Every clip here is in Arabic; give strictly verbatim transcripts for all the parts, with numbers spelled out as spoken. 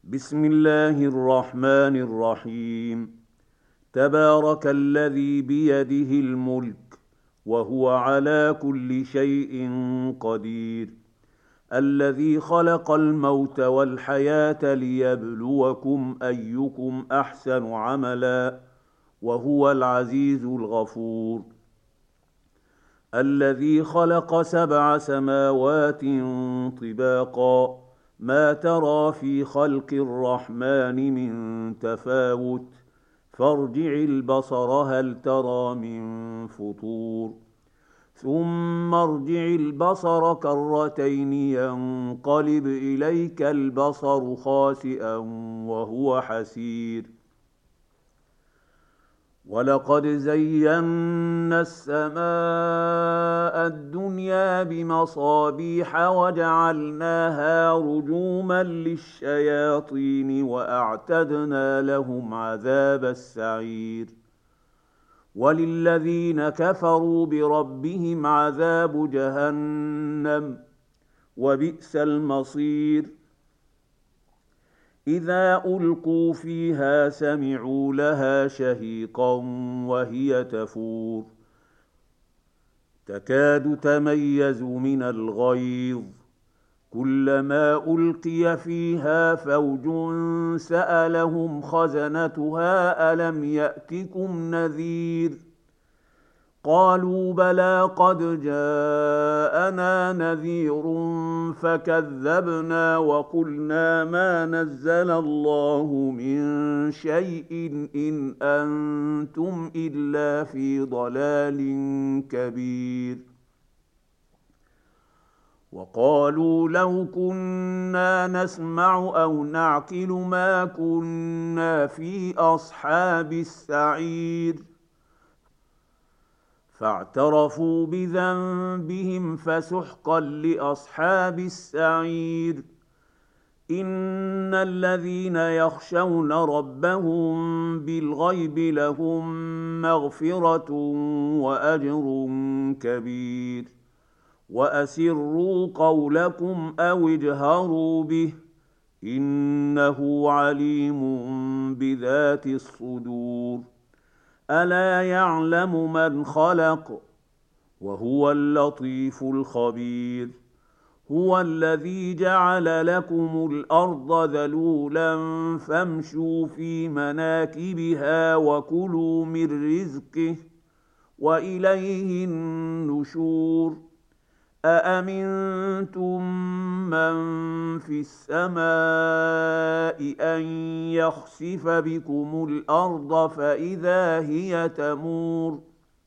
بسم الله الرحمن الرحيم. تبارك الذي بيده الملك وهو على كل شيء قدير، الذي خلق الموت والحياة ليبلوكم أيكم أحسن عملا، وهو العزيز الغفور. الذي خلق سبع سماوات طباقا، ما ترى في خلق الرحمن من تفاوت، فارجع البصر هل ترى من فطور، ثم ارجع البصر كرتين ينقلب إليك البصر خاسئا وهو حسير. ولقد زينا السماء الدنيا بمصابيح وجعلناها رجوما للشياطين وأعتدنا لهم عذاب السعير. وللذين كفروا بربهم عذاب جهنم، وبئس المصير. إذا ألقوا فيها سمعوا لها شهيقا وهي تفور، تكاد تميز من الغيظ، كلما ألقي فيها فوج سألهم خزنتها ألم يأتكم نذير، قالوا بلى قد جاءنا نذير فكذبنا وقلنا ما نزل الله من شيء إن أنتم إلا في ضلال كبير. وقالوا لو كنا نسمع أو نعقل ما كنا في أصحاب السعير، فاعترفوا بذنبهم فسحقا لأصحاب السعير. إن الذين يخشون ربهم بالغيب لهم مغفرة وأجر كبير. وأسروا قولكم أو اجهروا به، إنه عليم بذات الصدور. ألا يعلم من خلق وهو اللطيف الخبير. هو الذي جعل لكم الأرض ذلولا فامشوا في مناكبها وكلوا من رزقه وإليه النشور. أأمنتم من في السماء أن يخسف بكم الأرض فإذا هي تمور،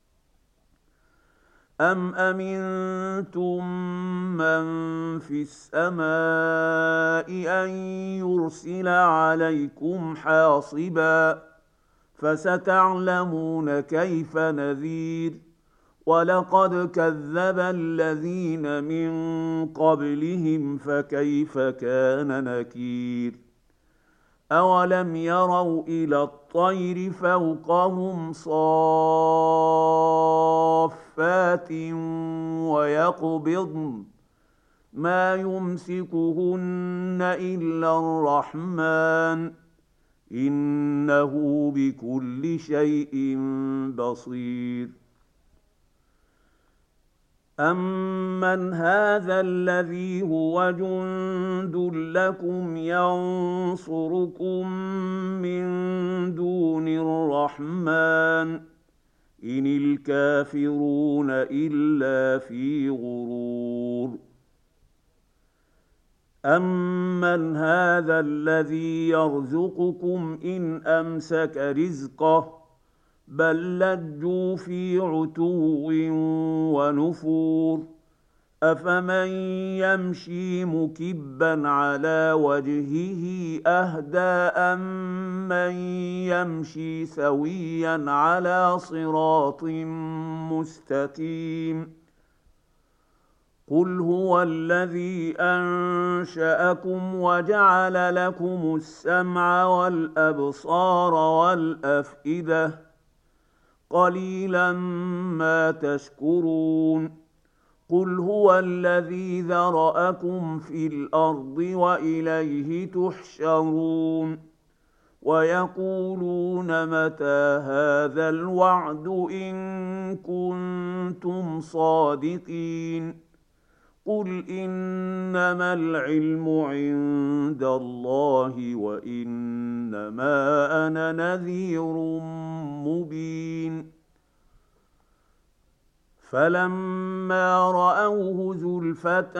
أم أمنتم من في السماء أن يرسل عليكم حاصبا، فستعلمون كيف نذير. ولقد كذب الذين من قبلهم فكيف كان نكير. أولم يروا إلى الطير فوقهم صافات ويقبضن ما يمسكهن إلا الرحمن، إنه بكل شيء بصير. أَمَّنْ هَذَا الَّذِي هُوَ جُندٌ لَّكُمْ يَنصُرُكُم مِّن دُونِ الرَّحْمَٰنِ، إِنِ الْكَافِرُونَ إِلَّا فِي غُرُورٍ. أَمَّنْ هَذَا الَّذِي يَرْزُقُكُمْ إِنْ أَمْسَكَ رِزْقَهُ، بل لجوا في عتو ونفور. أفمن يمشي مكبا على وجهه أهدى أمن يمشي سويا على صراط مستقيم. قل هو الذي أنشأكم وجعل لكم السمع والأبصار والأفئدة، قليلا ما تشكرون. قل هو الذي ذرأكم في الأرض وإليه تحشرون ويقولون متى هذا الوعد إن كنتم صادقين قل إنما العلم عند الله وإنما أنا نذير مبين فلما رأوه زلفة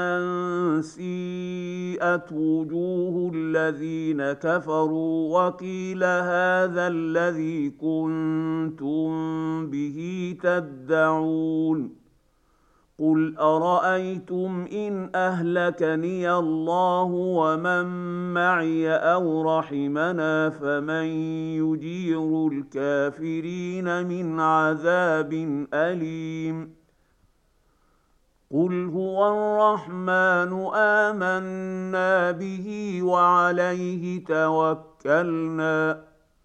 سيئت وجوه الذين كفروا وقيل هذا الذي كنتم به تدعون قل أرأيتم إن أهلكني الله ومن معي أو رحمنا فمن يجير الكافرين من عذاب أليم قل هو الرحمن آمنا به وعليه توكلنا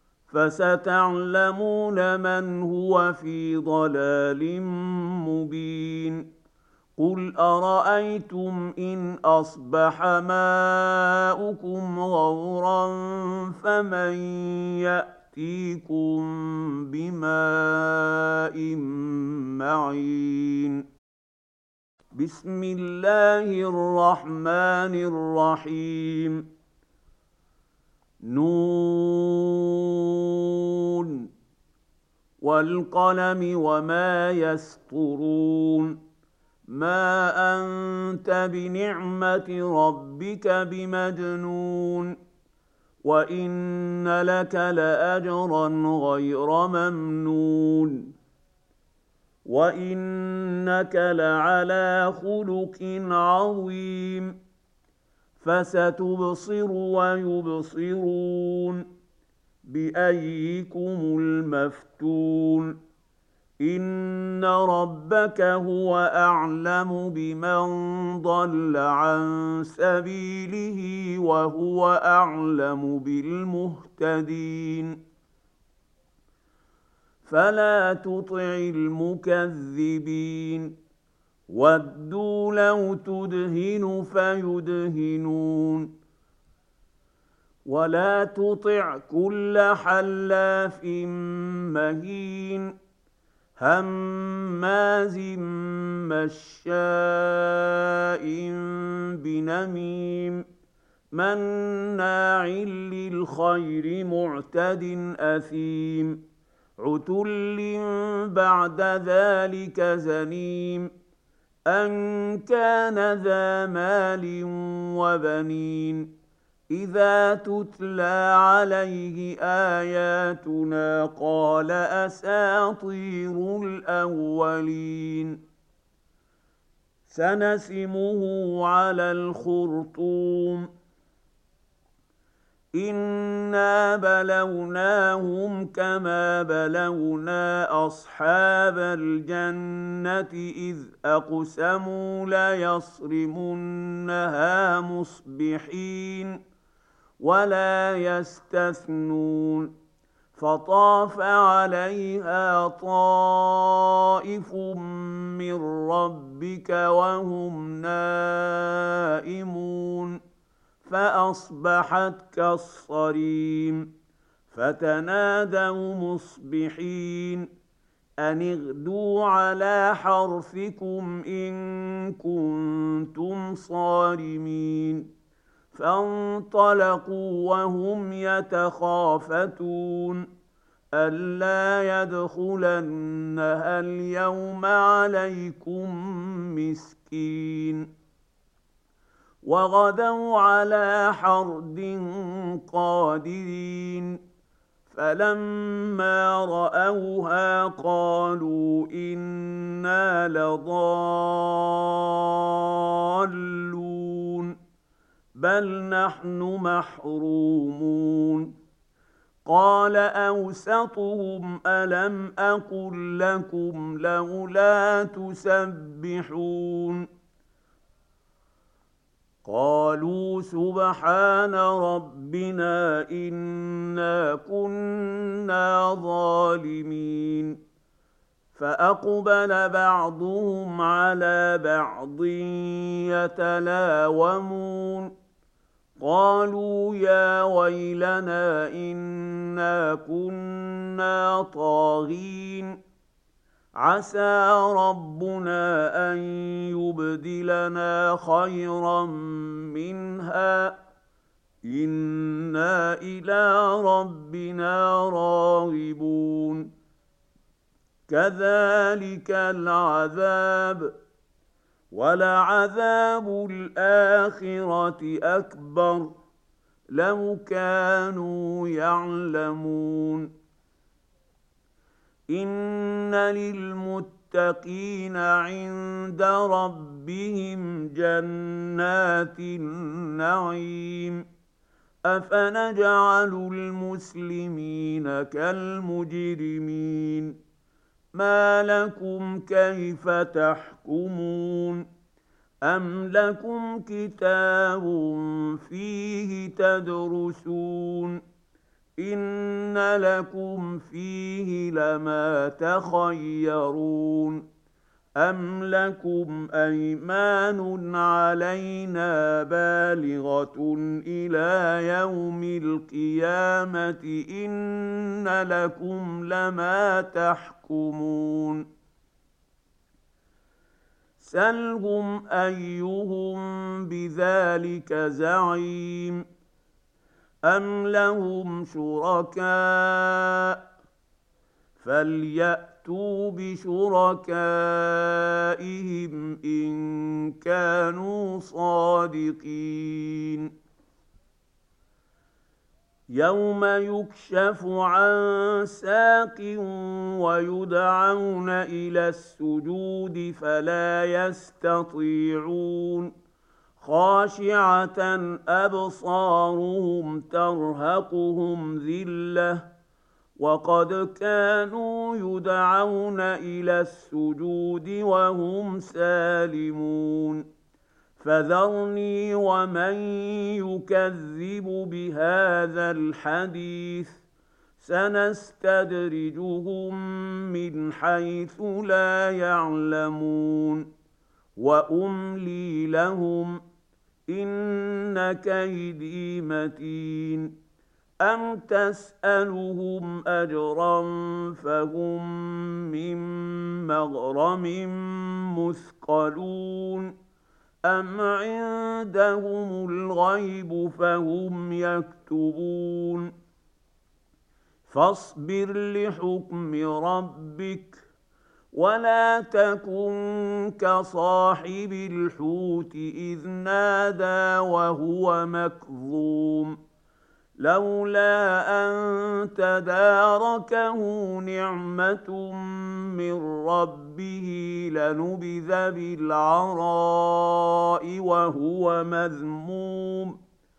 فستعلمون من هو في ضلال مبين قل أرأيتم إن أصبح ماؤكم غورا فمن يأتيكم بماء معين بسم الله الرحمن الرحيم نون والقلم وما يسطرون ما أنت بنعمة ربك بمجنون وإن لك لأجرا غير ممنون وإنك لعلى خلق عظيم فستبصر ويبصرون بأيكم المفتون إن ربك هو أعلم بمن ضل عن سبيله وهو أعلم بالمهتدين فلا تطع المكذبين ودوا لو تدهن فيدهنون ولا تطع كل حلاف مهين هماز مشاء بنميم مناع للخير معتد أثيم عتل بعد ذلك زنيم أن كان ذا مال وبنين إذا تتلى عليه آياتنا قال أساطير الأولين سنسمه على الخرطوم إنا بلوناهم كما بلونا أصحاب الجنة إذ أقسموا ليصرمنها مصبحين ولا يستثنون فطاف عليها طائف من ربك وهم نائمون فأصبحت كالصريم فتنادوا مصبحين أن اغدوا على حرثكم إن كنتم صارمين فانطلقوا وهم يتخافتون ألا يدخلنها اليوم عليكم مسكين وغدوا على حرد قادرين فلما رأوها قالوا إنا لضالون بل نحن محرومون قال أوسطهم ألم أقل لكم لولا تسبحون قالوا سبحان ربنا إنا كنا ظالمين فأقبل بعضهم على بعض يتلاومون قالوا يا ويلنا إنا كنا طاغين عسى ربنا أن يبدلنا خيرا منها إنا إلى ربنا راغبون كذلك العذاب ولعذاب الآخرة أكبر لو كانوا يعلمون إن للمتقين عند ربهم جنات النعيم أفنجعل المسلمين كالمجرمين ما لكم كيف تحكمون أم لكم كتاب فيه تدرسون إن لكم فيه لما تخيرون أم لكم أيمان علينا بالغة إلى يوم القيامة إن لكم لما تحكمون سلهم أيهم بذلك زعيم أم لهم شركاء فليأتوا بشركائهم إن كانوا صادقين يوم يكشف عن ساق ويدعون إلى السجود فلا يستطيعون خاشعة أبصارهم ترهقهم ذلة وقد كانوا يدعون إلى السجود وهم سالمون فذرني ومن يكذب بهذا الحديث سنستدرجهم من حيث لا يعلمون وأملي لهم إن كيدي متين أم تسألهم أجرا فهم من مغرم مثقلون أم عندهم الغيب فهم يكتبون فاصبر لحكم ربك ولا تكن كصاحب الحوت إذ نادى وهو مكظوم لولا أن تداركه نعمة من ربه لنبذ بالعراء وهو مذموم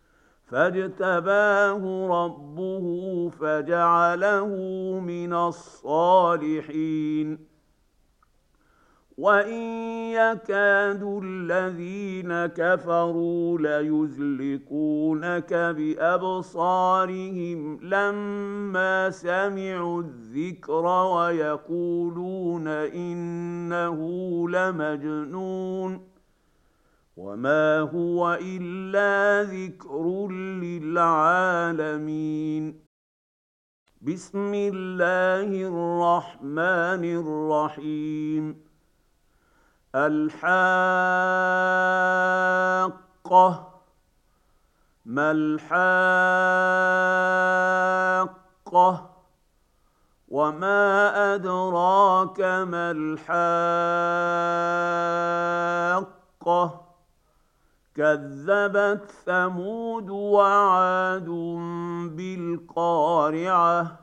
فاجتباه ربه فجعله من الصالحين وإن يكاد الذين كفروا ليزلقونك بأبصارهم لما سمعوا الذكر ويقولون إنه لمجنون وما هو إلا ذكر للعالمين بسم الله الرحمن الرحيم الحاقة ما الحاقة وما أدراك ما الحاقة كذبت ثمود وعاد بالقارعة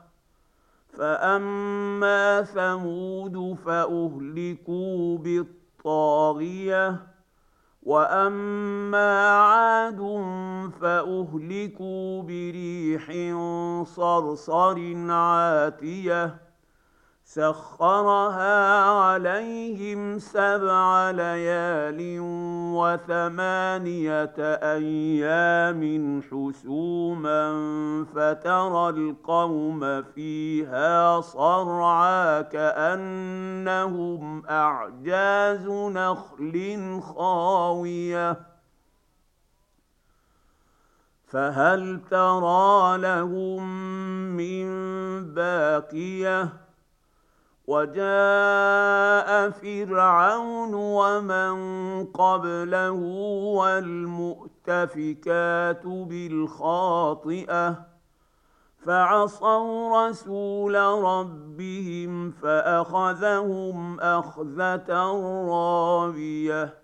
فأما ثمود فأهلكوا بالطاغية وأما عاد فأهلكوا بريح صرصر عاتية سخرها عليهم سبع ليال وثمانية أيام حسوما فترى القوم فيها صرعى كأنهم أعجاز نخل خاوية فهل ترى لهم من باقية وجاء فرعون ومن قبله والمؤتفكات بالخاطئة فعصوا رسول ربهم فأخذهم أخذة رابية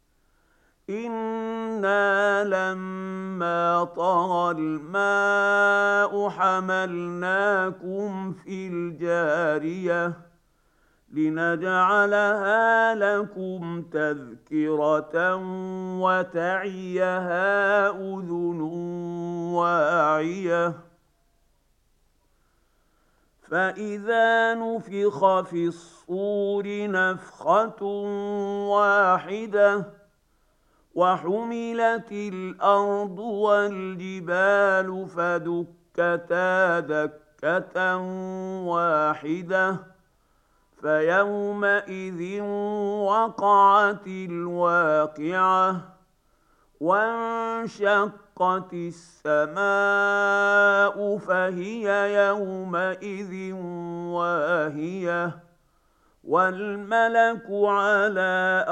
إنا لما طغى الماء حملناكم في الجارية لنجعلها لكم تذكرة وتعيها أذن واعية فإذا نفخ في الصور نفخة واحدة وحملت الأرض والجبال فدكتا دكة واحدة فيومئذ وقعت الواقعة وانشقت السماء فهي يومئذ واهية والملك على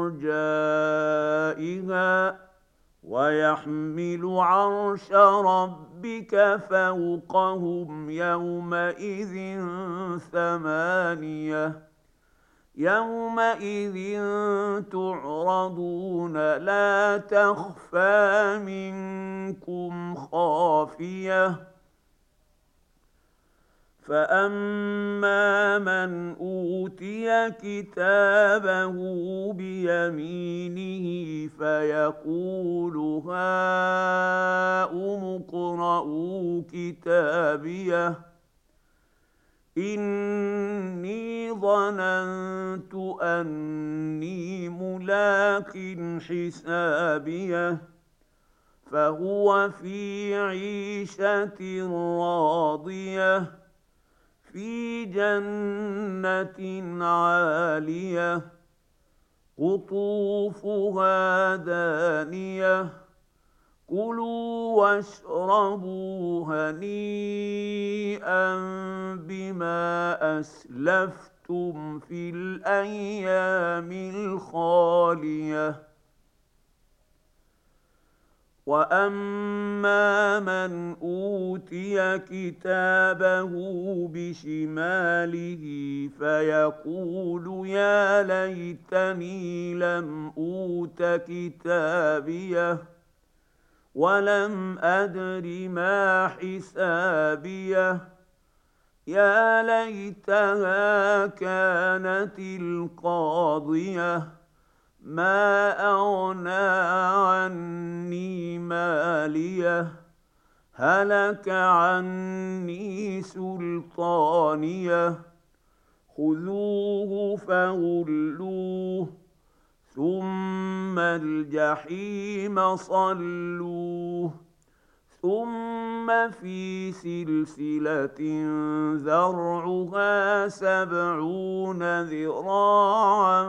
أرجائها ويحمل عرش ربك فوقهم يومئذ ثمانية يومئذ تعرضون لا تخفى منكم خافية فأما من أوتي كتابه بيمينه فيقول هاؤم اقرءوا كتابيه إني ظننت أني ملاق حسابيه فهو في عيشة راضية في جنة عالية قطوفها دانية كلوا واشربوا هنيئا بما أسلفتم في الأيام الخالية وأما من أوتي كتابه بشماله فيقول يا ليتني لم أوت كتابيه ولم أدر ما حسابيه يا ليتها كانت القاضية ما أغنى عني ماليه هلك عني سلطانيه خذوه فغلوه ثم الجحيم صلوه ثم في سلسلة ذرعها سبعون ذراعا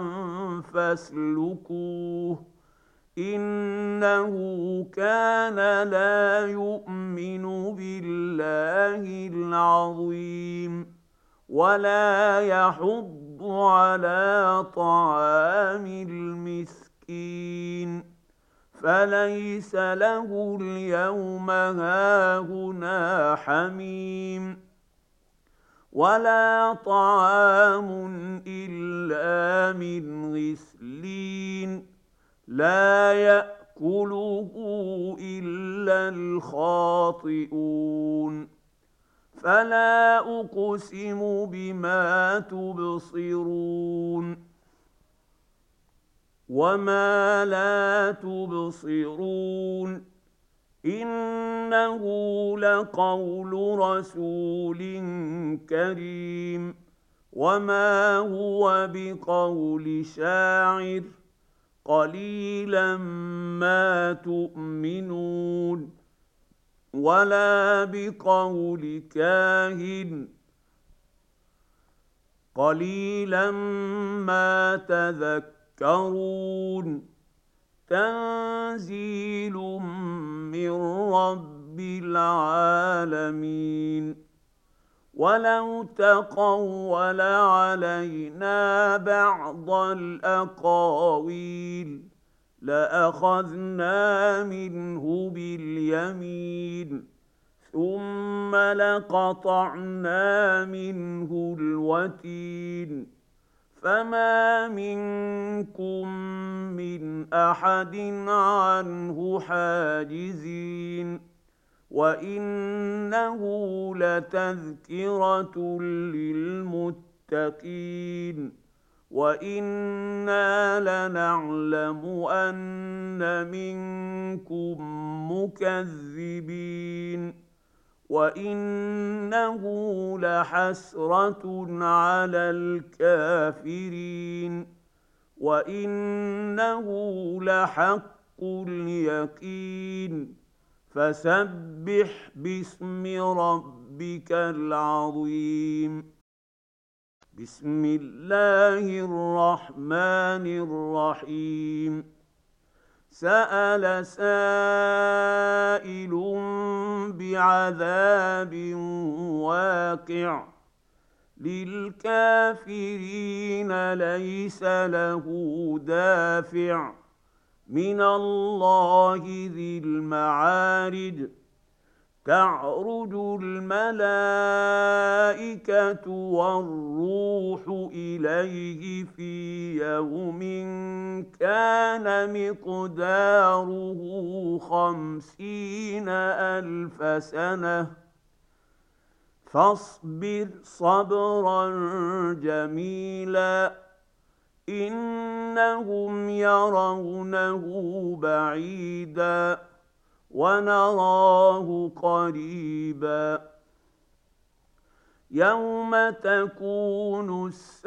فاسلكوه إنه كان لا يؤمن بالله العظيم ولا يحض على طعام المسكين فليس له اليوم هاهنا حميم ولا طعام إلا من غسلين لا يأكله إلا الخاطئون فلا أقسم بما تبصرون وما لا تبصرون إنه لقول رسول كريم وما هو بقول شاعر قليلا ما تؤمنون ولا بقول كاهن قليلا ما تذكرون تنزيل من رب العالمين ولو تقول علينا بعض الأقاويل لأخذنا منه باليمين ثم لقطعنا منه الوتين فما منكم من أحد عنه حاجزين وإنه لتذكرة للمتقين وإنا لنعلم أن منكم مكذبين وإنه لحسرة على الكافرين وإنه لحق اليقين فسبح باسم ربك العظيم بسم الله الرحمن الرحيم سأل سائل بعذاب واقع للكافرين ليس له دافع من الله ذي المعارج تعرج الملائكة والروح إليه في يوم كان مقداره خمسين ألف سنة فاصبر صبرا جميلا إنهم يرونه بعيدا ونراه قريبا يوم تكون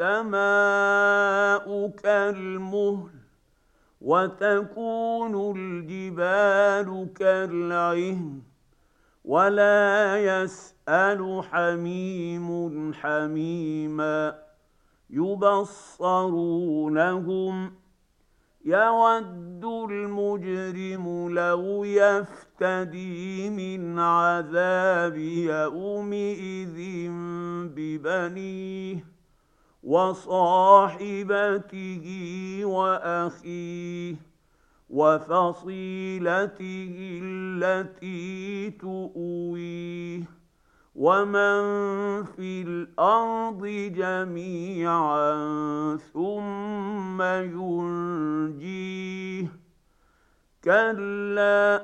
السماء كالمهل وتكون الجبال كالعهن ولا يسأل حميم حميما يبصرونهم يود المجرم لو يفتدي من عذاب يومئذ ببنيه وصاحبته وأخيه وفصيلته التي تؤويه ومن في الأرض جميعا ثم ينجيه كلا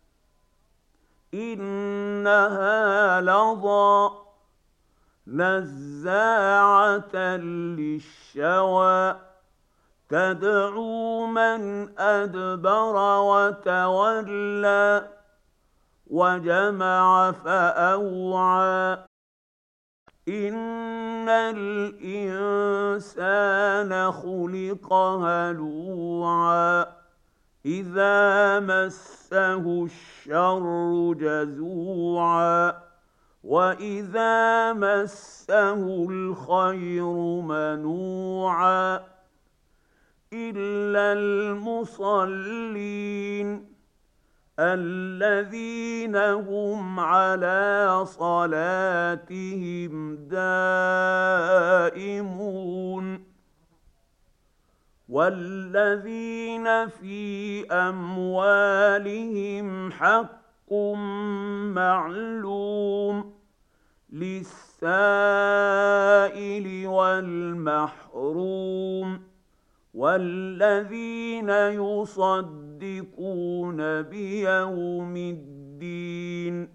إنها لظى نزاعة للشوى تدعو من أدبر وتولى وجمع فأوعى إن الإنسان خلق هلوعا إذا مسه الشر جزوعا وإذا مسه الخير منوعا إلا المصلين الذين هم على صلاتهم دائمون والذين في أموالهم حق معلوم للسائل والمحروم والذين يصدقون بيوم الدين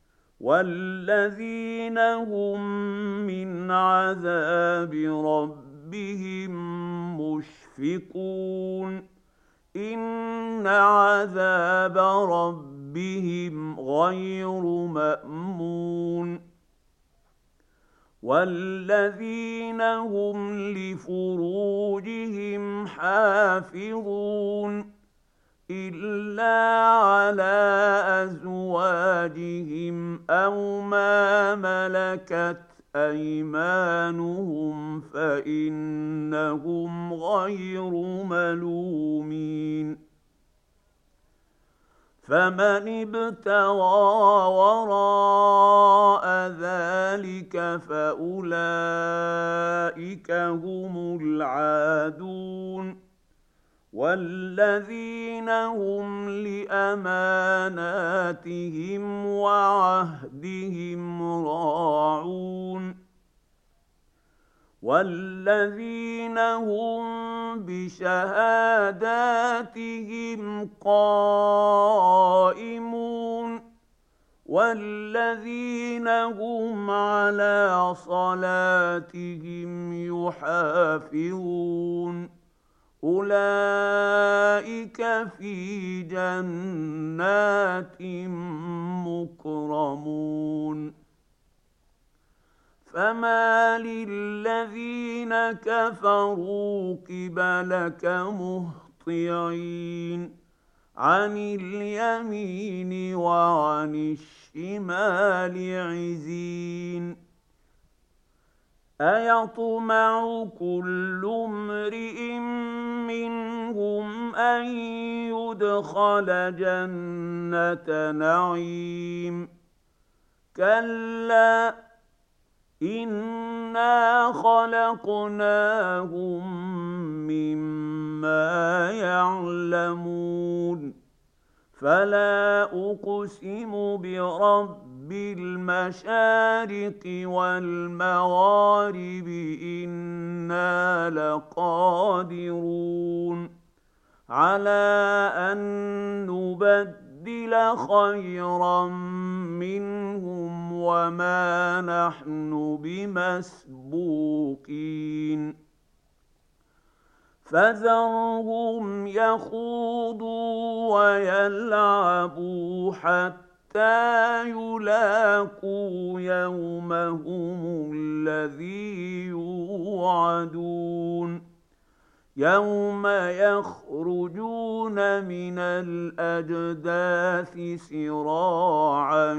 والذين هم من عذاب ربهم مشفقون إن عذاب ربهم غير مأمون والذين هم لفروجهم حافظون إلا على أزواجهم أو ما ملكت أيمانهم فإنهم غير ملومين فمن ابتغى وراء ذلك فأولئك هم العادون والذين هم لأماناتهم وعهدهم راعون والذين هم بشهاداتهم قائمون والذين هم على صلاتهم يحافظون أولئك في جنات مكرمون فما للذين كفروا قبلك مهطعين عن اليمين وعن الشمال عزين أيطمع كل امرئ منهم أن يدخل جنة نعيم كلا إنا خلقناهم مما يعلمون فلا أقسم برب المشارق والمغارب إنا لقادرون على أن نبدل خيرا منهم وما نحن بمسبوقين فذرهم يخوضوا ويلعبوا حتى يلاقوا يومهم الذي يوعدون يوم يخرجون من الأجداث سراعا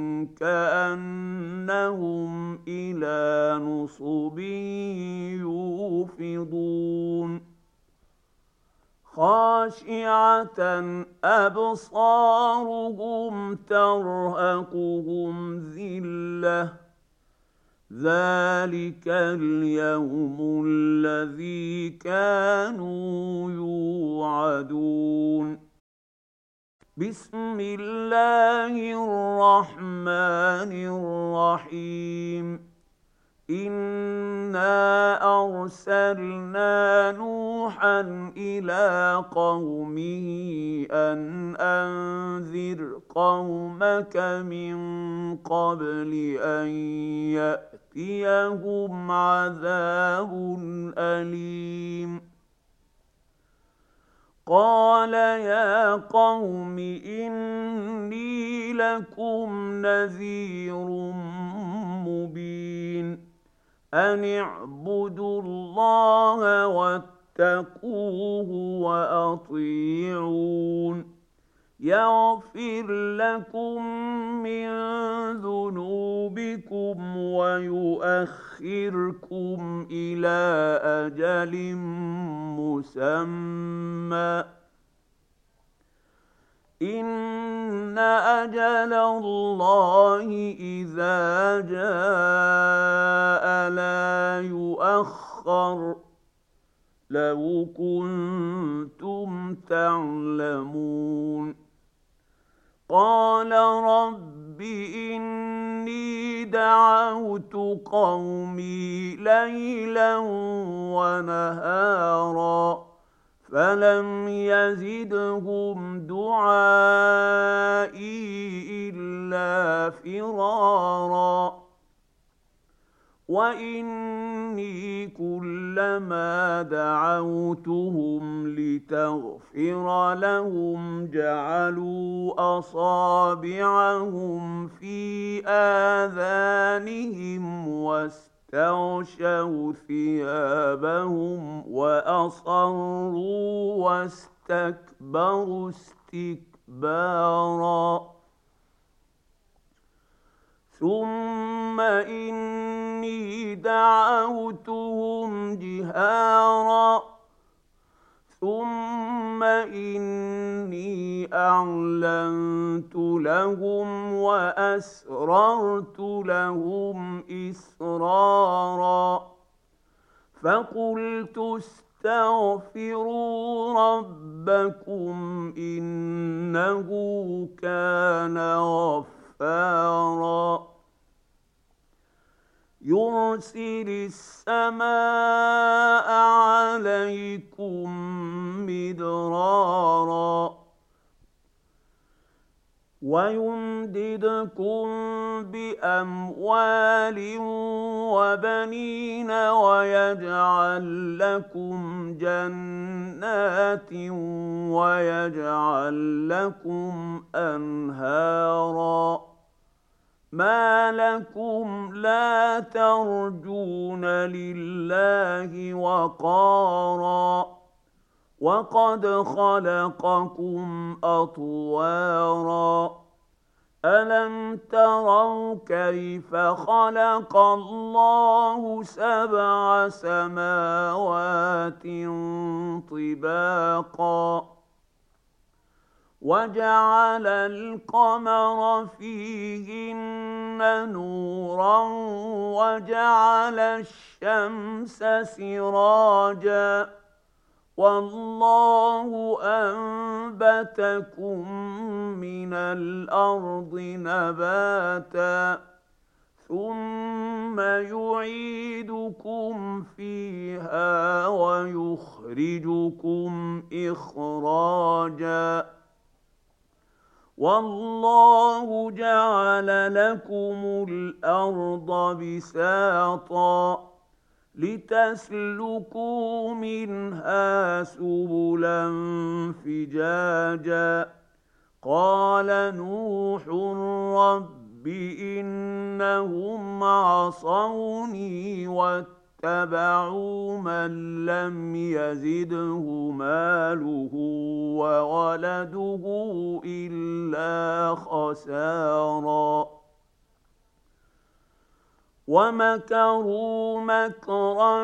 كأنهم إلى نصب يوفضون خاشعة أبصارهم ترهقهم ذلة ذلك اليوم الذي كانوا يوعدون بسم الله الرحمن الرحيم إنا أرسلنا نوحا إلى قومه أن أنذر قومك من قبل أن يأتيهم عذاب أليم قال يا قوم إني لكم نذير مبين أن اعبدوا الله واتقوه وأطيعون يغفر لكم من ذنوبكم ويؤخركم إلى أجل مسمى إن أجل الله إذا جاء لا يؤخر لو كنتم تعلمون قال رب إني دعوت قومي ليلا ونهارا فلم يزدهم دعائي إلا فرارا وإني كلما دعوتهم لتغفر لهم جعلوا أصابعهم في آذانهم واستغشوا ثيابهم وأصروا واستكبروا استكبارا ثم إني دعوتهم جهارا ثم إني أعلنت لهم وأسررت لهم إسرارا فقلت استغفروا ربكم إنه كان غفارا يرسل السماء عليكم مدرارا ويمددكم بأموال وبنين ويجعل لكم جنات ويجعل لكم أنهارا ما لكم لا ترجون لله وقارا وقد خلقكم أطوارا ألم تروا كيف خلق الله سبع سماوات طباقا وجعل القمر فيهن نورا وجعل الشمس سراجا والله أنبتكم من الأرض نباتا ثم يعيدكم فيها ويخرجكم إخراجا والله جعل لكم الأرض بساطا لتسلكوا منها سبلا فجاجا قال نوح رب إنهم عصوني واتبعوا من لم يزده ماله وولده إلا خسارا ومكروا مكرا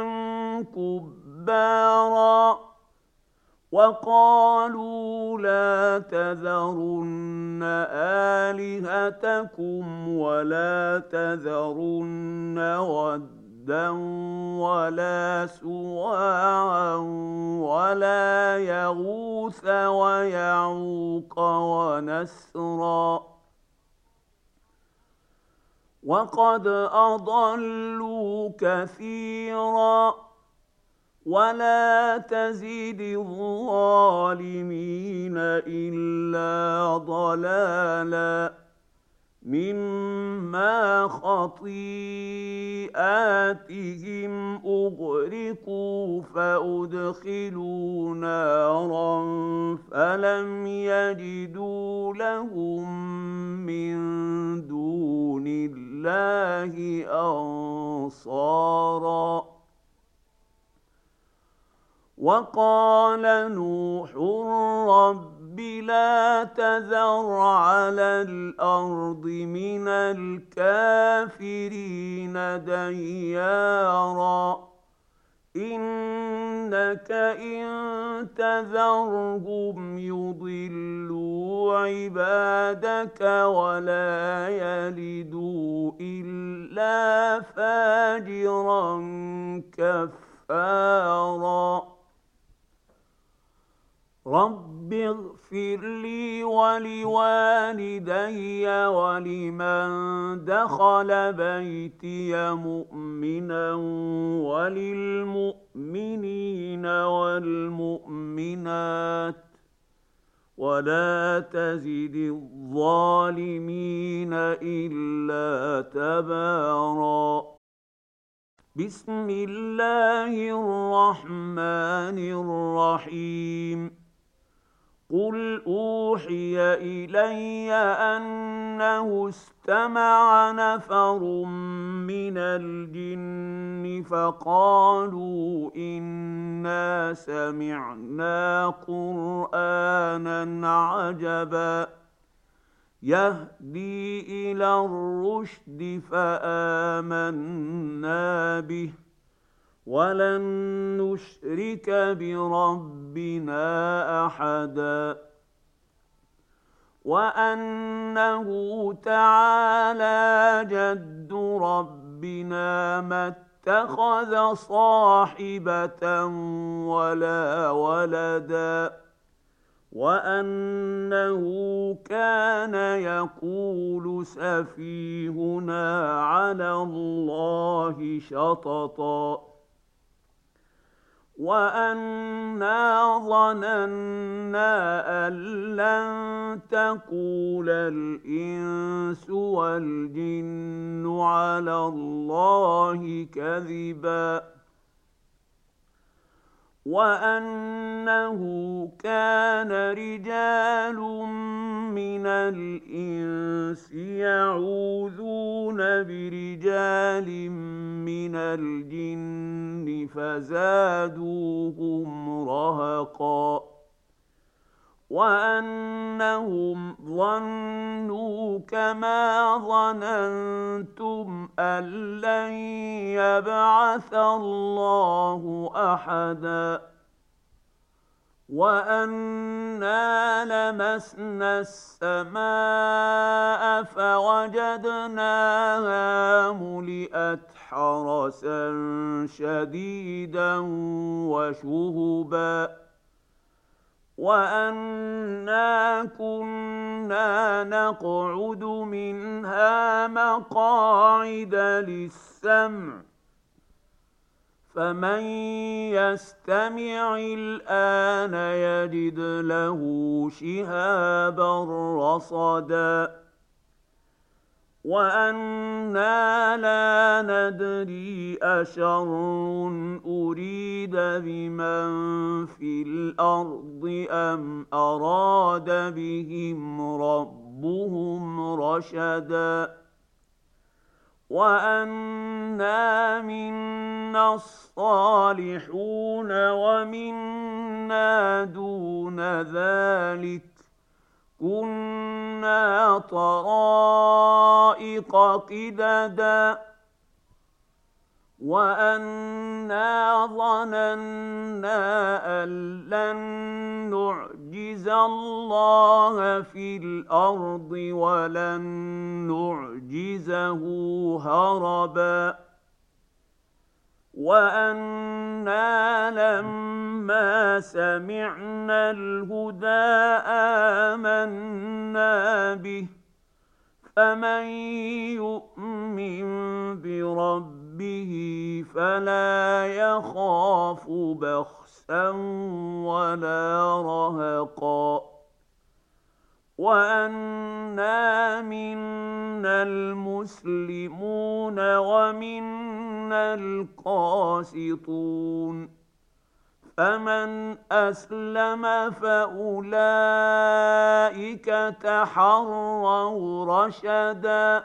كبارا وقالوا لا تذرن آلهتكم ولا تذرن ودا ولا سواعا ولا يغوث ويعوق ونسرا وقد أضلوا كثيرا ولا تزد الظالمين إلا ضلالا مما خطيئاتهم أغرقوا فأدخلوا نارا فلم يجدوا لهم من دون الله أنصارا وقال نوح رب لا تذر على الأرض من الكافرين ديارا إنك إن تذرهم يضلوا عبادك ولا يلدوا إلا فاجرا كفارا رب اغفر لي ولوالدي ولمن دخل بيتي مؤمنا وللمؤمنين والمؤمنات ولا تزد الظالمين إلا تباراً. بسم الله الرحمن الرحيم قل أوحي إلي أنه استمع نفر من الجن فقالوا إنا سمعنا قرآنا عجبا يهدي إلى الرشد فآمنا به ولن نشرك بربنا أحدا وأنه تعالى جد ربنا ما اتخذ صاحبة ولا ولدا وأنه كان يقول سفيهنا على الله شططا وأنا ظننا أن لن تقول الإنس والجن على الله كذبا وأنه كان رجال من الإنس يعوذون برجال من الجن فزادوهم رهقا وأنهم ظنوا كما ظننتم أن لن يبعث الله أحدا وأنا لمسنا السماء فوجدناها ملئت حرسا شديدا وشهبا وأنا كنا نقعد منها مقاعد للسمع فمن يستمع الآن يجد له شهابا رصدا وأنا لا ندري أشر أريد بمن في الأرض أم أراد بهم ربهم رشدا وأنا منا الصالحون ومنا دون ذلك كنا طرائق قددا وأنا ظننا أن لن نعجز الله في الأرض ولن نعجزه هربا وأنا لما سمعنا الهدى آمنا به فمن يؤمن بربه فلا يخاف بخسا ولا رهقا وأنا منا المسلمون ومنا القاسطون فمن أسلم فأولئك تحروا رشدا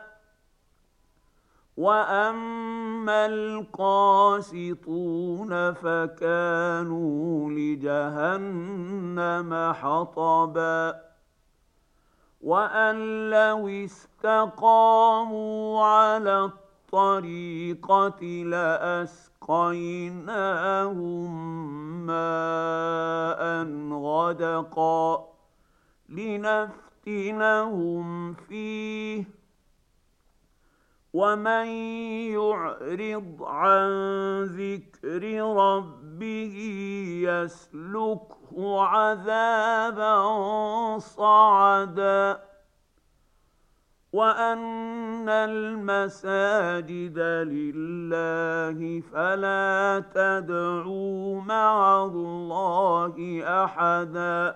وأما القاسطون فكانوا لجهنم حطبا وأن لو استقاموا على الطريقة لأسقيناهم ماء غدقا لنفتنهم فيه ومن يعرض عن ذكر ربه يسلكه عذابا صعدا وأن المساجد لله فلا تدعوا مع الله أحدا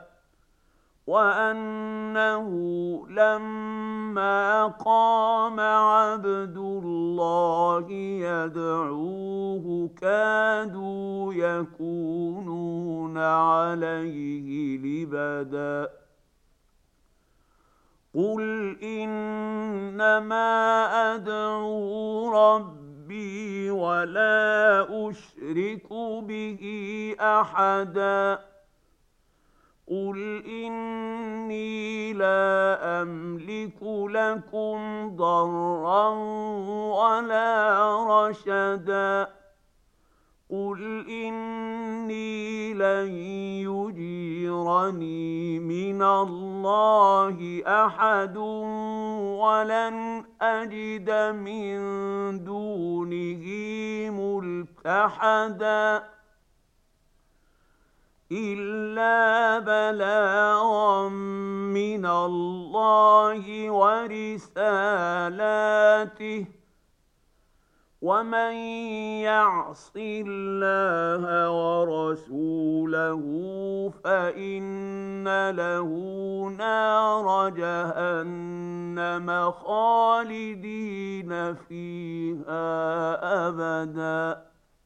وأنه لما قام عبد الله الله يدعوه كادوا يكونون عليه لبدا قل إنما أدعو ربي ولا أشرك به أحدا قل إني لا أملك لكم ضرا ولا رشدا قل إني لن يجيرني من الله أحد ولن أجد من دونه ملتحدا إلا بلاغا من الله ورسالاته ومن يعص الله ورسوله فإن له نار جهنم خالدين فيها أبدا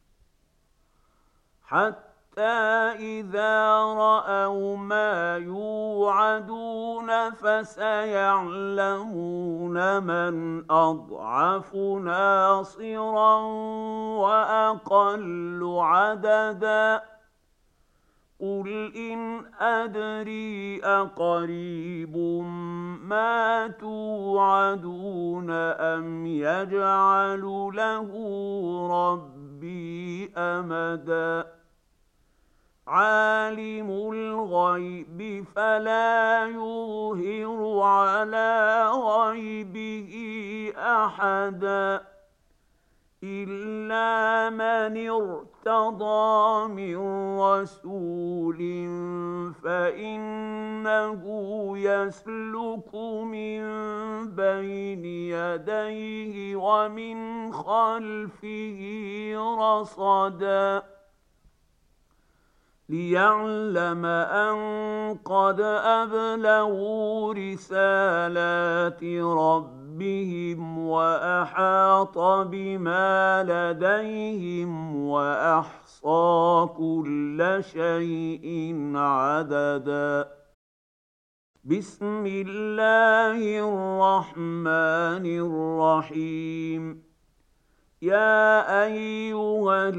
حتى إذا رأوا ما يوعدون فسيعلمون من أضعف ناصرا وأقل عددا قل إن أدري أقريب ما توعدون أم يجعل له ربي أمدا عالم الغيب فلا يظهر على غيبه أحدا إلا من ارتضى من رسول فإنه يسلك من بين يديه ومن خلفه رصدا ليعلم أن قد أبلغوا رسالات ربهم وأحاط بما لديهم وأحصى كل شيء عددا بسم الله الرحمن الرحيم يا أيها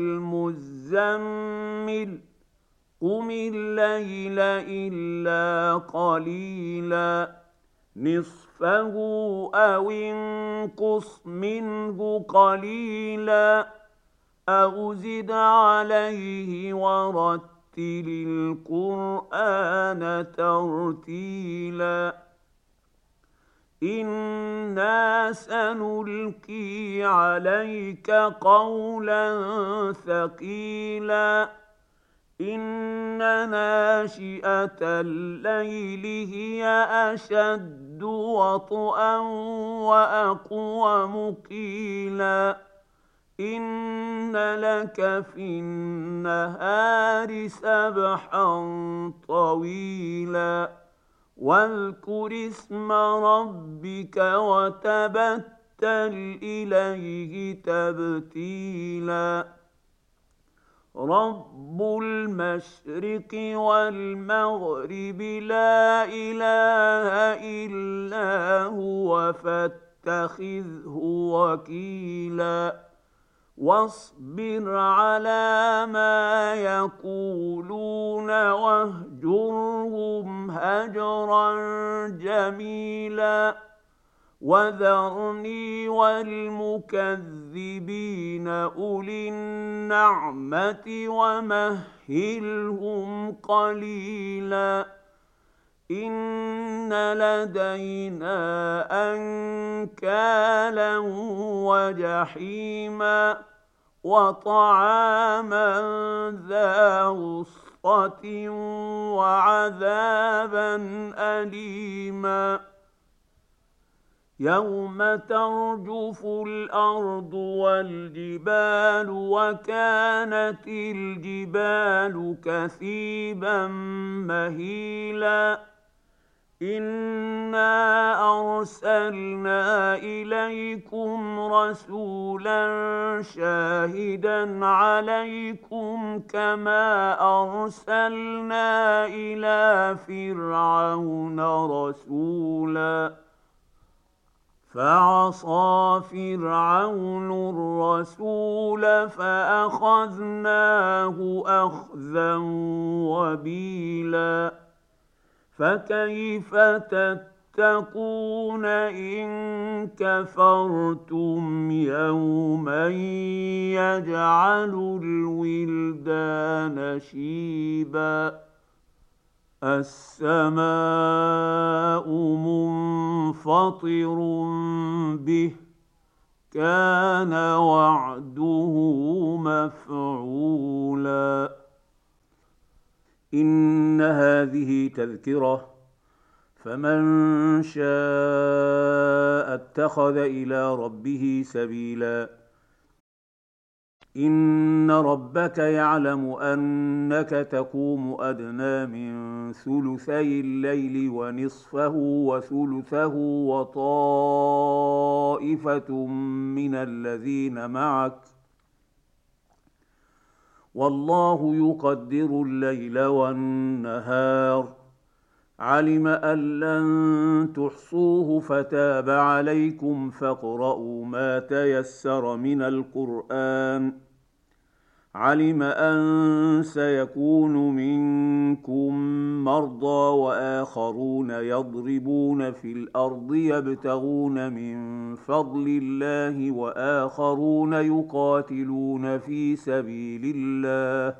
المزمل قم الليل إلا قليلا نصفه أو انقص منه قليلا أو زد عليه ورتل القرآن ترتيلا إنا سنلقي عليك قولا ثقيلا إن ناشئة الليل هي أشد وطئا وأقوم قيلا إن لك في النهار سبحا طويلا واذكر اسم ربك وتبتل إليه تبتيلا رب المشرق والمغرب لا إله إلا هو فاتخذه وكيلا واصبر على ما يقولون واهجرهم هجرا جميلا وذرني والمكذبين أولي النعمة ومهلهم قليلا إن لدينا أنكالا وجحيما وطعاما ذا غصة وعذابا أليما يوم ترجف الأرض والجبال وكانت الجبال كثيبا مهيلا إنا أرسلنا إليكم رسولا شاهدا عليكم كما أرسلنا إلى فرعون رسولا فعصى فرعون الرسول فأخذناه أخذا وبيلا فكيف تتقون إن كفرتم يوما يجعل الولدان شيبا السماء منفطر به كان وعده مفعولا إن هذه تذكرة فمن شاء اتخذ إلى ربه سبيلا إن ربك يعلم أنك تقوم أدنى من ثلثي الليل ونصفه وثلثه وطائفة من الذين معك والله يقدر الليل والنهار علم أن لن تحصوه فتاب عليكم فاقرؤوا ما تيسر من القرآن علم أن سيكون منكم مرضى وآخرون يضربون في الأرض يبتغون من فضل الله وآخرون يقاتلون في سبيل الله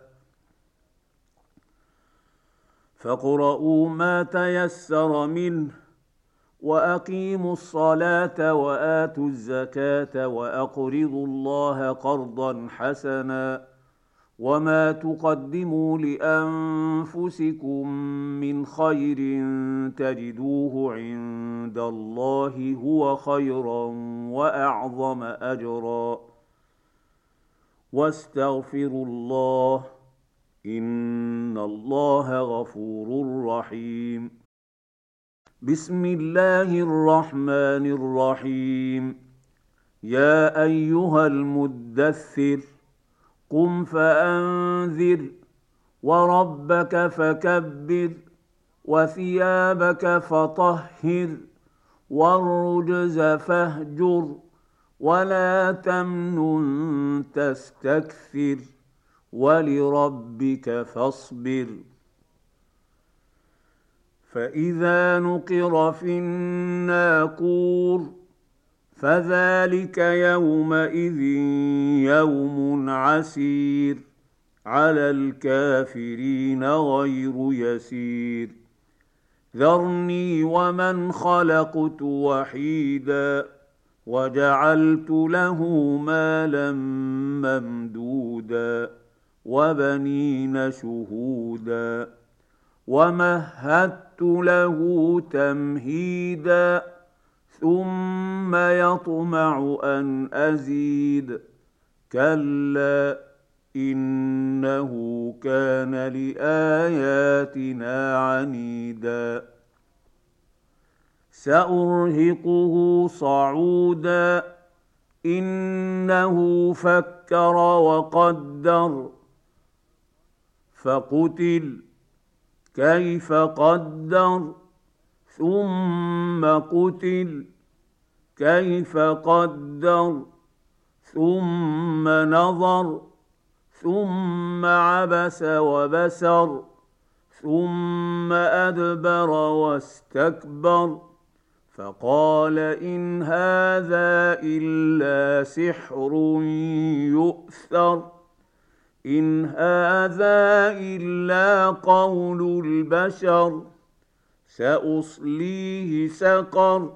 فاقرؤوا ما تيسر منه وأقيموا الصلاة وآتوا الزكاة وأقرضوا الله قرضا حسنا وما تقدموا لأنفسكم من خير تجدوه عند الله هو خيرا وأعظم أجرا واستغفروا الله إن الله غفور رحيم بسم الله الرحمن الرحيم يا أيها المدثر قم فأنذر وربك فكبر وثيابك فطهر والرجز فاهجر ولا تمنن تستكثر ولربك فاصبر فإذا نقر في الناقور فذلك يومئذ يوم عسير على الكافرين غير يسير ذرني ومن خلقت وحيدا وجعلت له مالا ممدودا وبنين شهودا ومهدت له تمهيدا ثم يطمع أن أزيد كلا إنه كان لآياتنا عنيدا سأرهقه صعودا إنه فكر وقدر فقتل كيف قدر ثم قتل كيف قدر ثم نظر ثم عبس وبسر ثم أدبر واستكبر فقال إن هذا إلا سحر يؤثر إن هذا إلا قول البشر سأصليه سقر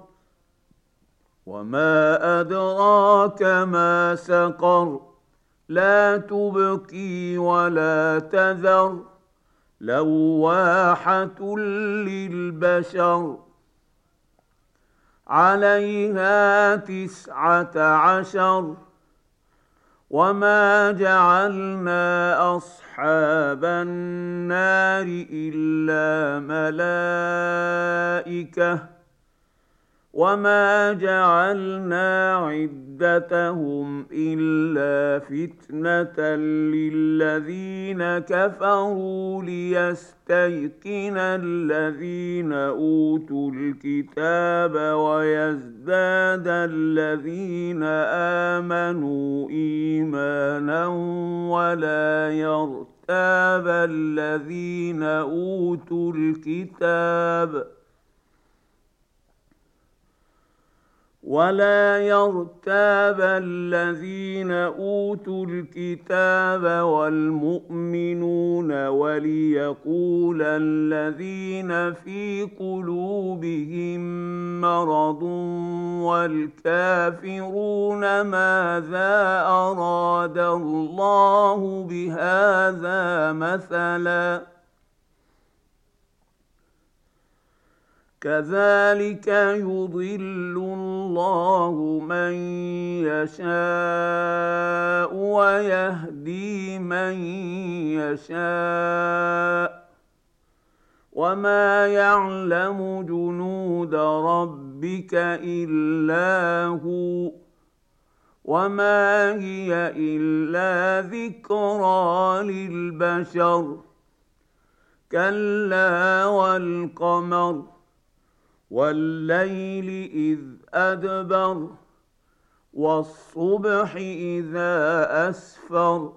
وما أدراك ما سقر لا تبقي ولا تذر لواحة للبشر عليها تسعة عشر وما جعلنا أصحاب النار إلا ملائكة وما جعلنا عدتهم إلا فتنة للذين كفروا ليستيقن الذين أوتوا الكتاب ويزداد الذين آمنوا إيمانا ولا يرتاب الذين أوتوا الكتاب ولا يرتاب الذين أوتوا الكتاب والمؤمنون وليقول الذين في قلوبهم مرض والكافرون ماذا أراد الله بهذا مثلاً كذلك يضل الله من يشاء ويهدي من يشاء وما يعلم جنود ربك إلا هو وما هي إلا ذكرى للبشر كلا والقمر والليل إذ أدبر والصبح إذا أسفر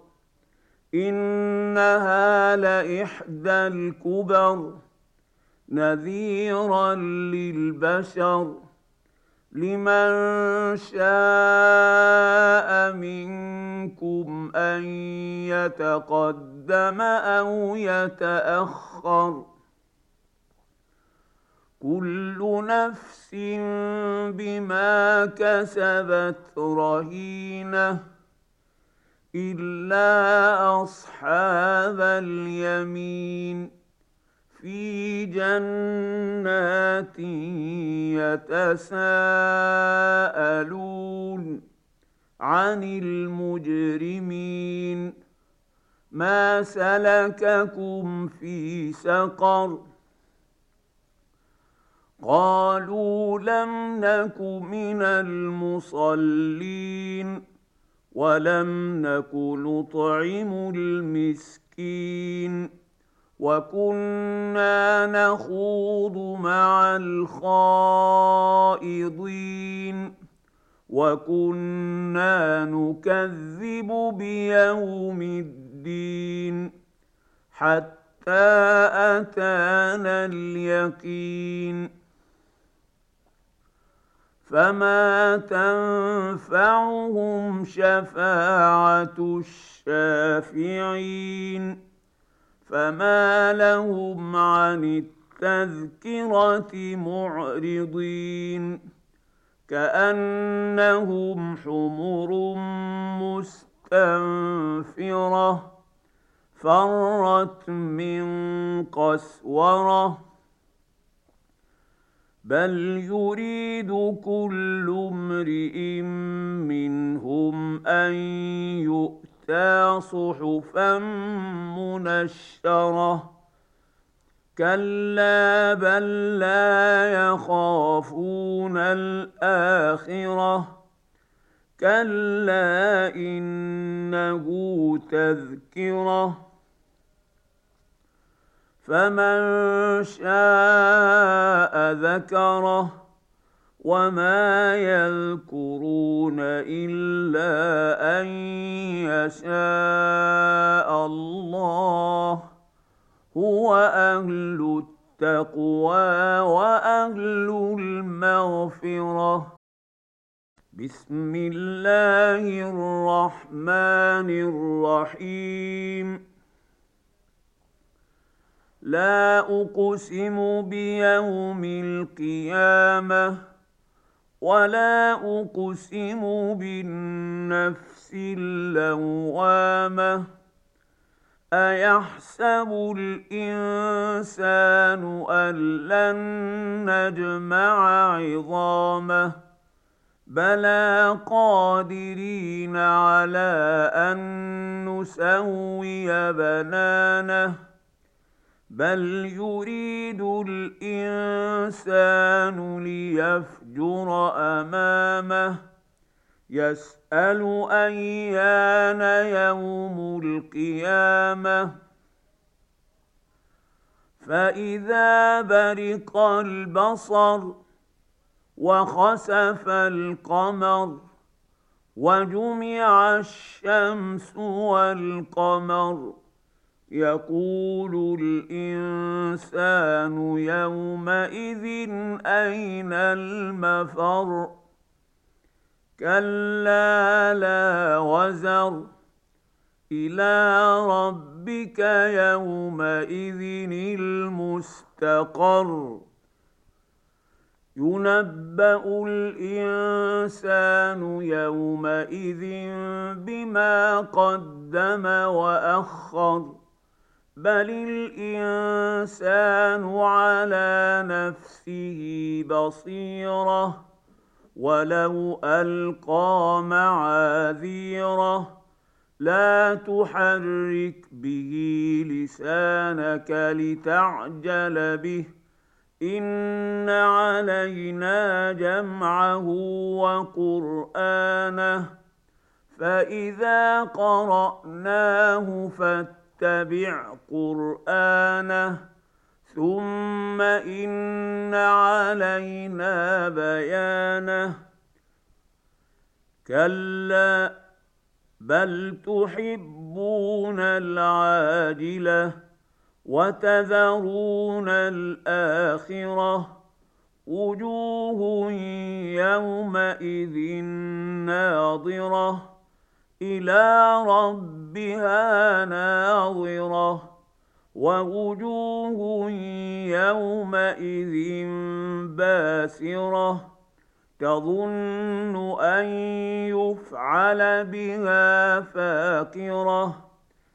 إنها لإحدى الكبر نذيرا للبشر لمن شاء منكم أن يتقدم أو يتأخر كل نفس بما كسبت رهينة إلا أصحاب اليمين في جنات يتساءلون عن المجرمين ما سلككم في سقر قالوا لم نك من المصلين ولم نك نطعم المسكين وكنا نخوض مع الخائضين وكنا نكذب بيوم الدين حتى أتانا اليقين فما تنفعهم شفاعة الشافعين فما لهم عن التذكرة معرضين كأنهم حمر مستنفرة فرت من قسورة بل يريد كل امرئ منهم أن يؤتى صحفا منشرة كلا بل لا يخافون الآخرة كلا إنه تذكرة فمن شاء ذكره وما يذكرون إلا أن يشاء الله هو أهل التقوى وأهل المغفرة بسم الله الرحمن الرحيم لا أقسم بيوم القيامة ولا أقسم بالنفس اللوامة أيحسب الإنسان أن لن نجمع عظامه بلى قادرين على أن نسوي بنانه بل يريد الإنسان ليفجر أمامه يسأل أيان يوم القيامة فإذا برق البصر وخسف القمر وجمع الشمس والقمر يقول الإنسان يومئذ أين المفر كلا لا وزر إلى ربك يومئذ المستقر ينبأ الإنسان يومئذ بما قدم وأخر بل الإنسان على نفسه بصيرة ولو ألقى معاذيره لا تحرك به لسانك لتعجل به إن علينا جمعه وقرآنه فإذا قرأناه فاتبع قرآنه ثم إن علينا بيانه كلا بل تحبون العاجلة وتذرون الآخرة وجوه يومئذ ناظرة إلى ربها ناظرة ووجوه يومئذ باسرة تظن أن يفعل بها فاقرة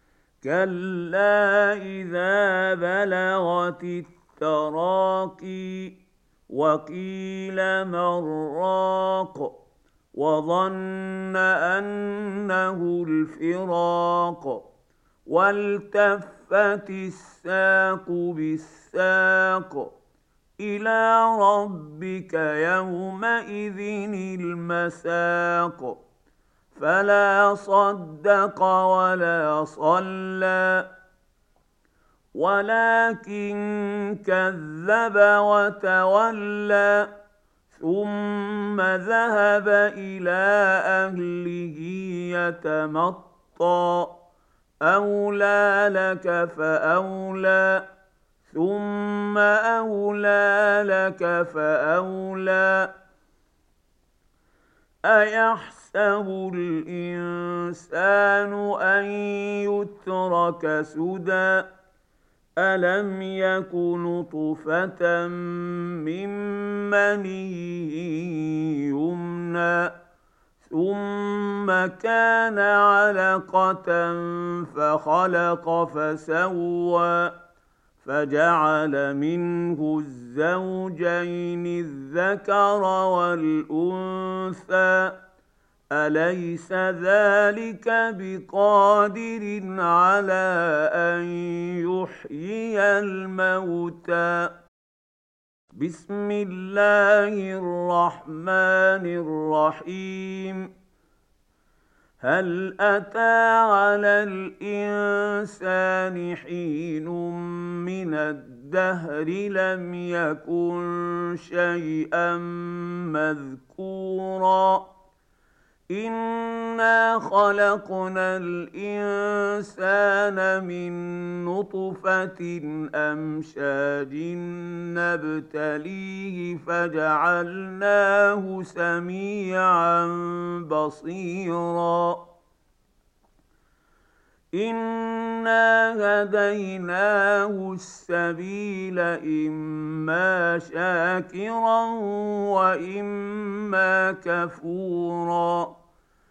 كلا إذا بلغت التراقي وقيل من راق وظن أنه الفراق والتفت الساق بالساق إلى ربك يومئذ المساق فلا صدق ولا صلى ولكن كذب وتولى ثم ذهب إلى أهله يتمطى أولى لك فأولى ثم أولى لك فأولى أيحسب الإنسان أن يترك سدى ألم يك نطفة من مني يمنى ثم كان علقة فخلق فسوى فجعل منه الزوجين الذكر والأنثى أليس ذلك بقادر على أن يحيي الموتى بسم الله الرحمن الرحيم هل أتى على الإنسان حين من الدهر لم يكن شيئا مذكورا إنا خلقنا الإنسان من نطفة أمشاج نبتليه فجعلناه سميعا بصيرا إنا هديناه السبيل إما شاكرا وإما كفورا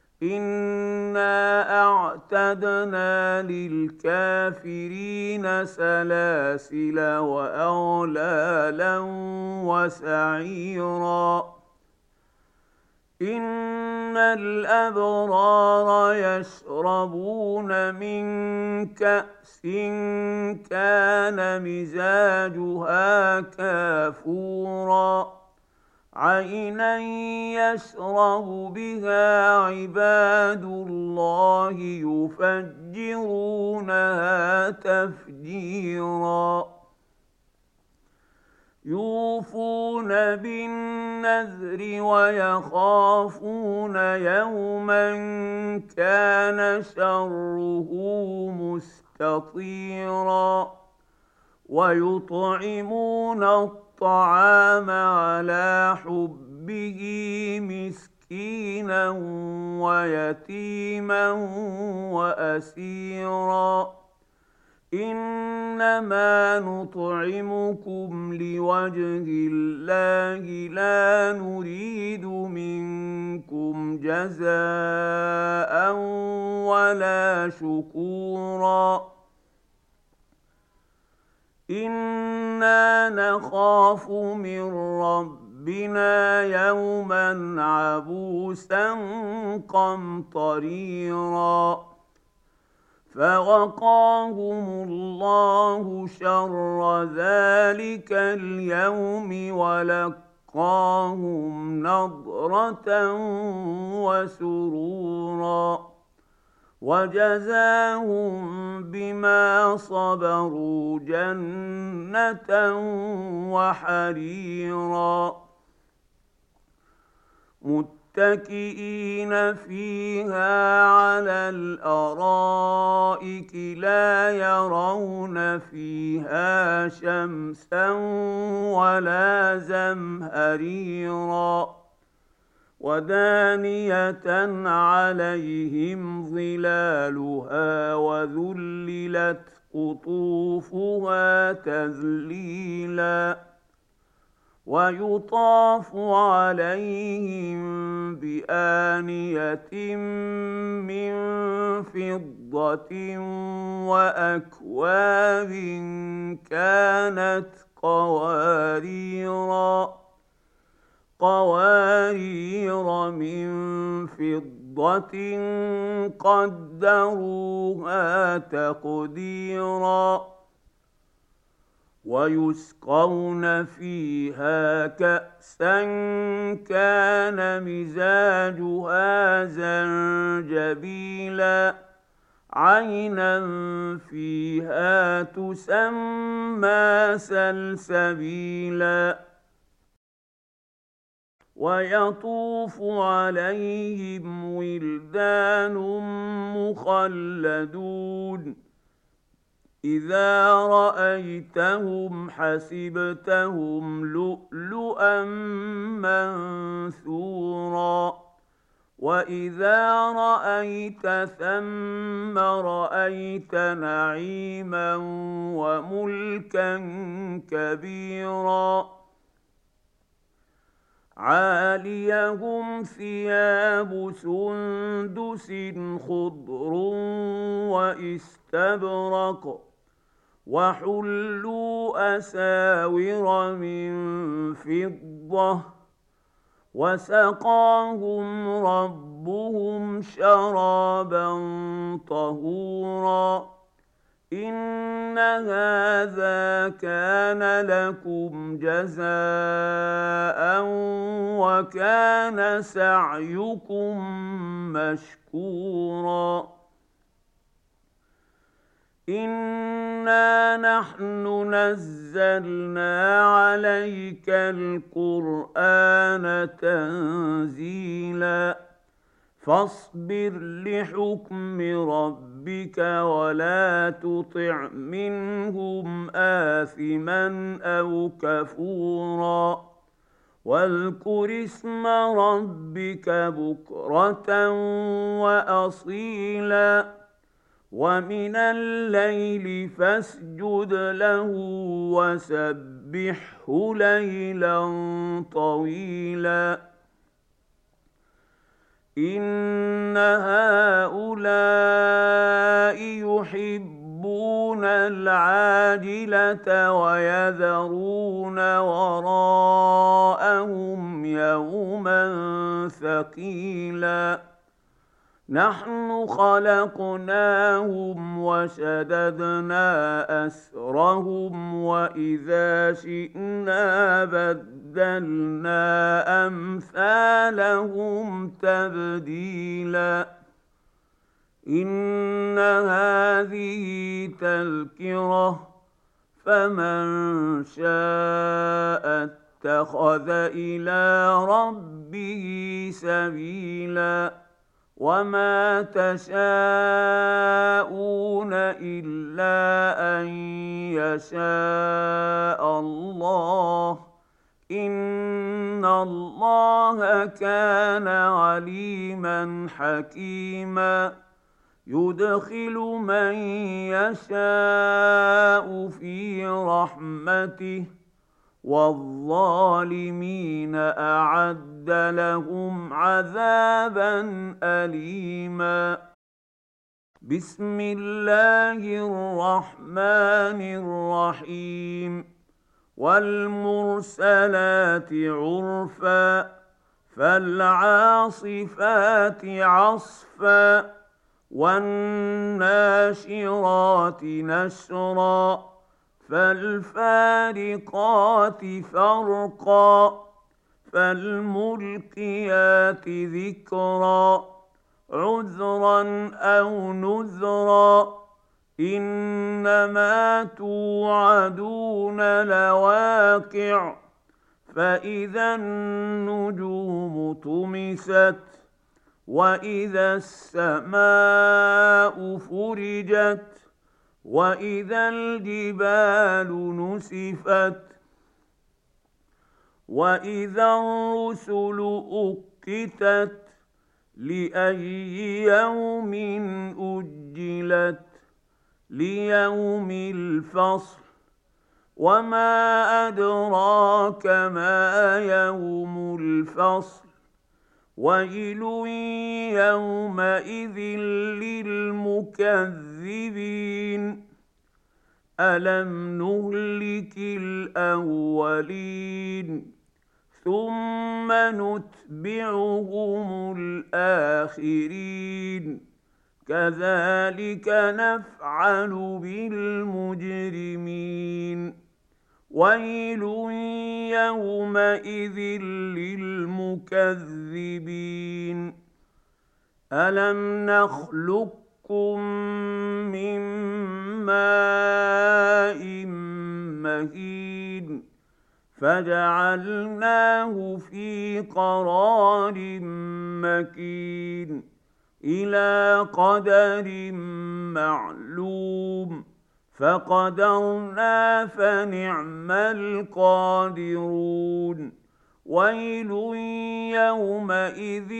إنا أعتدنا للكافرين سلاسل وأغلالا وسعيرا إن الأبرار يشربون من كأس كان مزاجها كافورا عينا يشرب بها عباد الله يفجرونها تفجيرا يوفون بالنذر ويخافون يوما كان شره مستطيرا ويطعمون الطعام على حبه مسكينا ويتيما وأسيرا إنما نطعمكم لوجه الله لا نريد منكم جزاء ولا شكورا إنا نخاف من ربنا يوما عبوسا قمطريرا فوقاهم الله شر ذلك اليوم ولقاهم نضرة وسرورا وجزاهم بما صبروا جنة وحريرا متكئين فيها على الأرائك لا يرون فيها شمسا ولا زمهريرا ودانية عليهم ظلالها وذللت قطوفها تذليلا ويطاف عليهم بآنية من فضة وأكواب كانت قواريرا قوارير من فضة قدروها تقديرا ويسقون فيها كأسا كان مزاجها زنجبيلا عينا فيها تسمى سلسبيلا ويطوف عليهم ولدان مخلدون إذا رأيتهم حسبتهم لؤلؤا منثورا وإذا رأيت ثم رأيت نعيما وملكا كبيرا عاليهم ثياب سندس خضر واستبرق وحلوا أساور من فضة وسقاهم ربهم شرابا طهورا إن هذا كان لكم جزاء وكان سعيكم مشكورا إنا نحن نزلنا عليك القرآن تنزيلا فاصبر لحكم ربك ولا تطع منهم آثما أو كفورا واذكر اسم ربك بكرة وأصيلا ومن الليل فاسجد له وسبحه ليلا طويلا إن هؤلاء يحبون العاجلة ويذرون وراءهم يوما ثقيلا نحن خلقناهم وشددنا أسرهم وإذا شئنا بدلنا أمثالهم تبديلا إن هذه تذكرة فمن شاء اتخذ إلى ربه سبيلا وما تشاءون إلا أن يشاء الله إن الله كان عليما حكيما يدخل من يشاء في رحمته والظالمين أعد لهم عذابا أليما بسم الله الرحمن الرحيم والمرسلات عرفا فالعاصفات عصفا والناشرات نشرا فالفارقات فرقا فالملقيات ذكرا عذرا أو نذرا إنما توعدون لواقع فإذا النجوم طمست وإذا السماء فرجت وإذا الجبال نسفت وإذا الرسل أقتت لأي يوم أجلت ليوم الفصل وما أدراك ما يوم الفصل ويل يومئذ للمكذبين ألم نهلك الأولين ثم نتبعهم الآخرين كذلك نفعل بالمجرمين ويل يومئذ للمكذبين ألم نخلقكم من ماء مهين فجعلناه في قرار مكين إلى قدر معلوم فقدرنا فنعم القادرون ويل يومئذ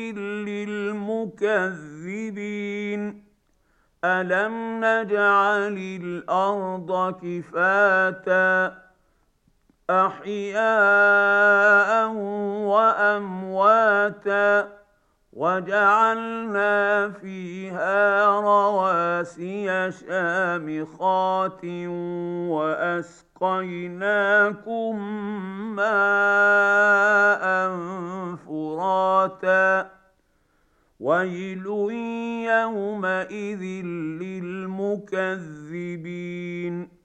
للمكذبين ألم نجعل الأرض كفاتا أحياء وأمواتا وجعلنا فيها رواسي شامخات وأسقيناكم ماء فراتا ويل يومئذ للمكذبين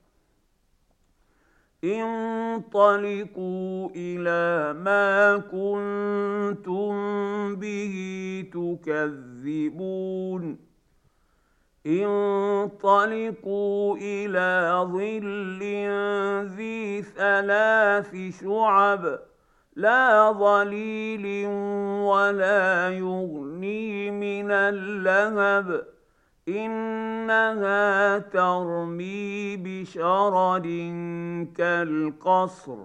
انطلقوا إلى ما كنتم به تكذبون انطلقوا إلى ظل ذي ثلاث شعب لا ظليل ولا يغني من اللهب إنها ترمي بشرر كالقصر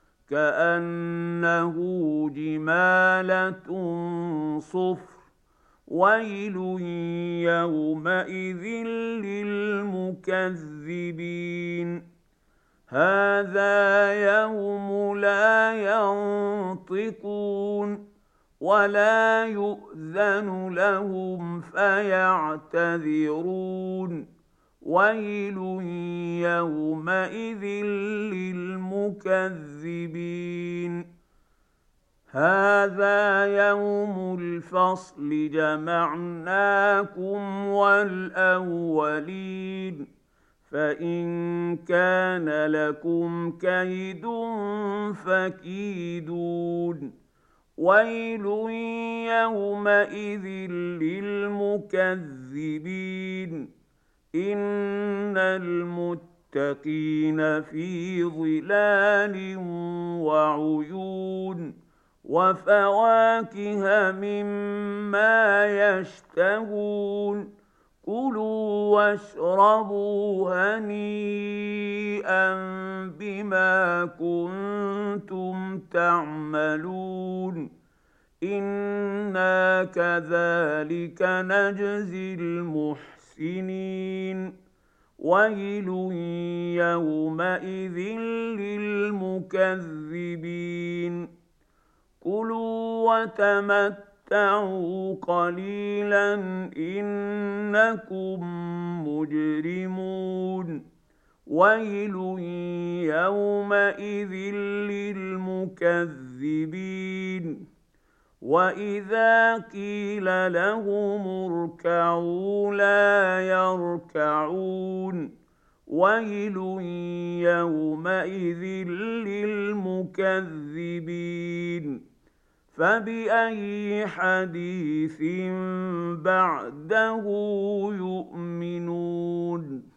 كأنه جمالة صفر ويل يومئذ للمكذبين هذا يوم لا ينطقون ولا يؤذن لهم فيعتذرون ويل يومئذ للمكذبين هذا يوم الفصل جمعناكم والأولين فإن كان لكم كيد فكيدون ويل يومئذ للمكذبين إن المتقين في ظلال وعيون وفواكه مما يشتهون كلوا واشربوا هنيئا بما كنتم تعملون إنا كذلك نجزي المحسنين ويل يومئذ للمكذبين كلوا وتمتعوا قليلا إنكم مجرمون ويل يومئذ للمكذبين وإذا قيل لهم اركعوا لا يركعون ويل يومئذ للمكذبين فبأي حديث بعده يؤمنون